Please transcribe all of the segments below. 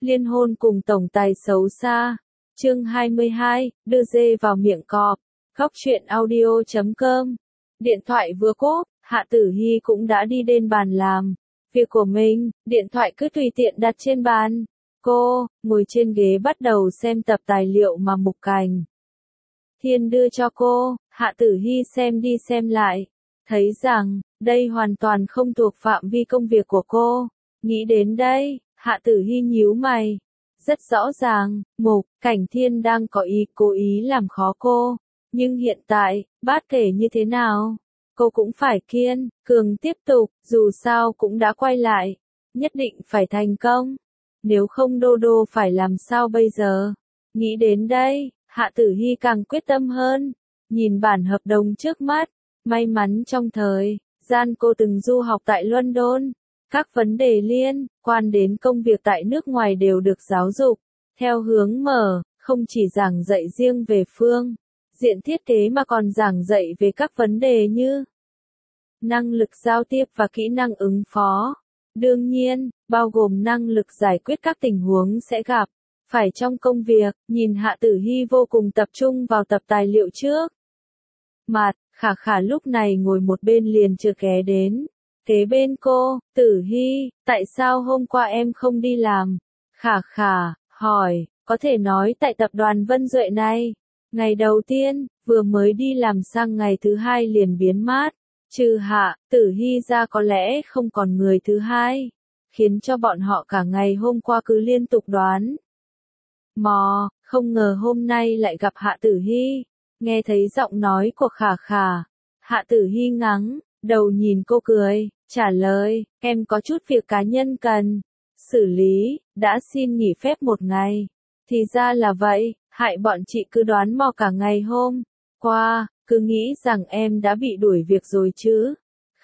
Liên hôn cùng tổng tài xấu xa. Chương 22, đưa dê vào miệng cọp. Góc truyện audio.com. Điện thoại vừa cốp, Hạ Tử Hi cũng đã đi đến bàn làm việc của mình, điện thoại cứ tùy tiện đặt trên bàn. Cô ngồi trên ghế bắt đầu xem tập tài liệu mà Mục Cảnh Thiên đưa cho cô. Hạ Tử Hi xem đi xem lại, thấy rằng đây hoàn toàn không thuộc phạm vi công việc của cô. Nghĩ đến đây, Hạ Tử Hi nhíu mày. Rất rõ ràng, Mục Cảnh Thiên đang có ý cố ý làm khó cô. Nhưng hiện tại, bất kể như thế nào, cô cũng phải kiên cường tiếp tục, dù sao cũng đã quay lại. Nhất định phải thành công. Nếu không Đô Đô phải làm sao bây giờ? Nghĩ đến đây, Hạ Tử Hi càng quyết tâm hơn. Nhìn bản hợp đồng trước mắt, may mắn trong thời gian cô từng du học tại London, các vấn đề liên quan đến công việc tại nước ngoài đều được giáo dục theo hướng mở, không chỉ giảng dạy riêng về phương diện thiết kế mà còn giảng dạy về các vấn đề như năng lực giao tiếp và kỹ năng ứng phó. Đương nhiên, bao gồm năng lực giải quyết các tình huống sẽ gặp phải trong công việc. Nhìn Hạ Tử Hi vô cùng tập trung vào tập tài liệu trước mặt, Khả Khả lúc này ngồi một bên liền chưa ghé đến kế bên cô. Tử Hi, tại sao hôm qua em không đi làm? Khả Khả hỏi. Có thể nói tại tập đoàn Vân Duệ này, ngày đầu tiên vừa mới đi làm sang ngày thứ hai liền biến mất. Trừ Hạ Tử Hi ra có lẽ không còn người thứ hai, khiến cho bọn họ cả ngày hôm qua cứ liên tục đoán mò, không ngờ hôm nay lại gặp Hạ Tử Hi. Nghe thấy giọng nói của Khả Khả, Hạ Tử Hi ngắng đầu nhìn cô cười, trả lời, em có chút việc cá nhân cần xử lý, đã xin nghỉ phép một ngày. Thì ra là vậy, hại bọn chị cứ đoán mò cả ngày hôm qua, cứ nghĩ rằng em đã bị đuổi việc rồi chứ.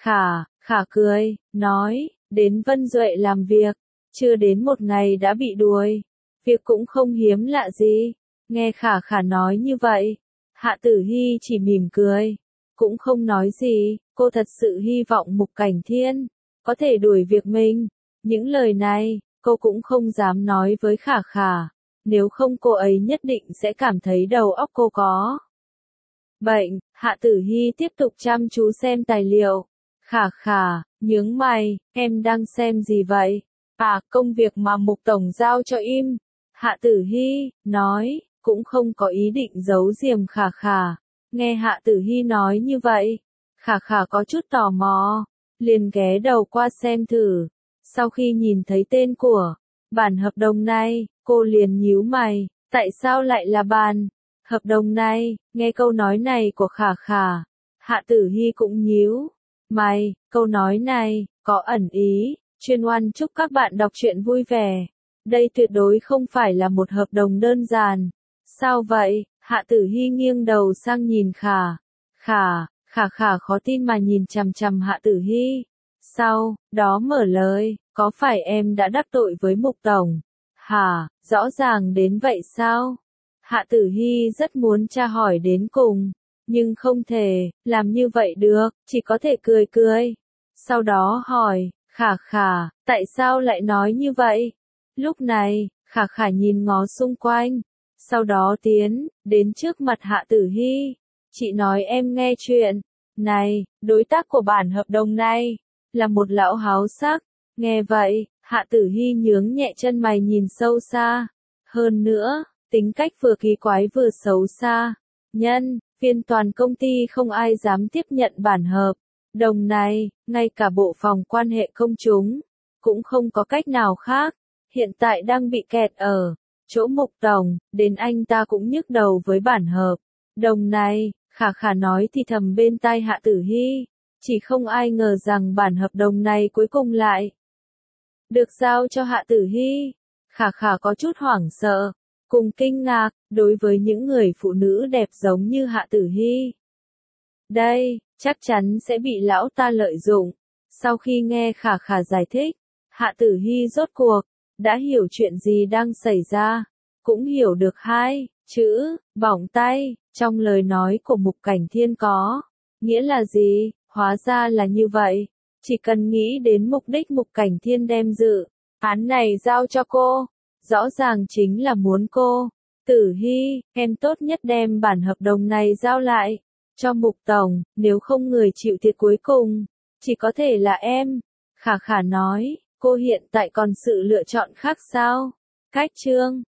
Khả cười, nói, đến Vân Duệ làm việc, chưa đến một ngày đã bị đuổi, việc cũng không hiếm lạ gì. Nghe Khả nói như vậy, Hạ Tử Hi chỉ mỉm cười, cũng không nói gì. Cô thật sự hy vọng Mục Cảnh Thiên có thể đuổi việc mình. Những lời này, cô cũng không dám nói với Khả, nếu không cô ấy nhất định sẽ cảm thấy đầu óc cô có bệnh. Hạ Tử Hi tiếp tục chăm chú xem tài liệu. Khả nhướng mày, em đang xem gì vậy? À, công việc mà Mục Tổng giao cho im. Hạ Tử Hi nói, cũng không có ý định giấu giềm Khả. Nghe Hạ Tử Hi nói như vậy, Khả có chút tò mò, liền ghé đầu qua xem thử. Sau khi nhìn thấy tên của bản hợp đồng này, cô liền nhíu mày, tại sao lại là bản hợp đồng này? Nghe câu nói này của Khả, Hạ Tử Hi cũng nhíu mày. Câu nói này có ẩn ý chuyên oan chúc các bạn đọc truyện vui vẻ. Đây tuyệt đối không phải là một hợp đồng đơn giản. Sao vậy? Hạ Tử Hi nghiêng đầu sang nhìn Khả khó tin mà nhìn chằm chằm Hạ Tử Hi. Sau đó mở lời, có phải em đã đắc tội với Mục Tổng? Hả, rõ ràng đến vậy sao? Hạ Tử Hi rất muốn tra hỏi đến cùng, nhưng không thể làm như vậy được, chỉ có thể cười. Sau đó hỏi, Khả, tại sao lại nói như vậy? Lúc này, Khả nhìn ngó xung quanh, sau đó tiến đến trước mặt Hạ Tử Hi. Chị nói em nghe chuyện này, đối tác của bản hợp đồng này là một lão háo sắc. Nghe vậy, Hạ Tử Hi nhướng nhẹ chân mày nhìn sâu xa. Hơn nữa, tính cách vừa kỳ quái vừa xấu xa. Nhân viên toàn công ty không ai dám tiếp nhận bản hợp đồng này, ngay cả bộ phận quan hệ công chúng cũng không có cách nào khác. Hiện tại đang bị kẹt ở chỗ Mục Tổng, đến anh ta cũng nhức đầu với bản hợp đồng này. Khả nói thì thầm bên tai Hạ Tử Hi, chỉ không ai ngờ rằng bản hợp đồng này cuối cùng lại được giao cho Hạ Tử Hi. Khả có chút hoảng sợ, cùng kinh ngạc, đối với những người phụ nữ đẹp giống như Hạ Tử Hi. Đây, chắc chắn sẽ bị lão ta lợi dụng. Sau khi nghe Khả giải thích, Hạ Tử Hi rốt cuộc đã hiểu chuyện gì đang xảy ra, cũng hiểu được hai chữ bỏng tay trong lời nói của Mục Cảnh Thiên có nghĩa là gì. Hóa ra là như vậy. Chỉ cần nghĩ đến mục đích Mục Cảnh Thiên đem dự án này giao cho cô, Rõ ràng chính là muốn cô. Tử Hy, em tốt nhất đem bản hợp đồng này giao lại cho Mục Tổng, nếu không người chịu thiệt cuối cùng chỉ có thể là em. Khả Khả nói, cô hiện tại còn sự lựa chọn khác sao? Cách Trương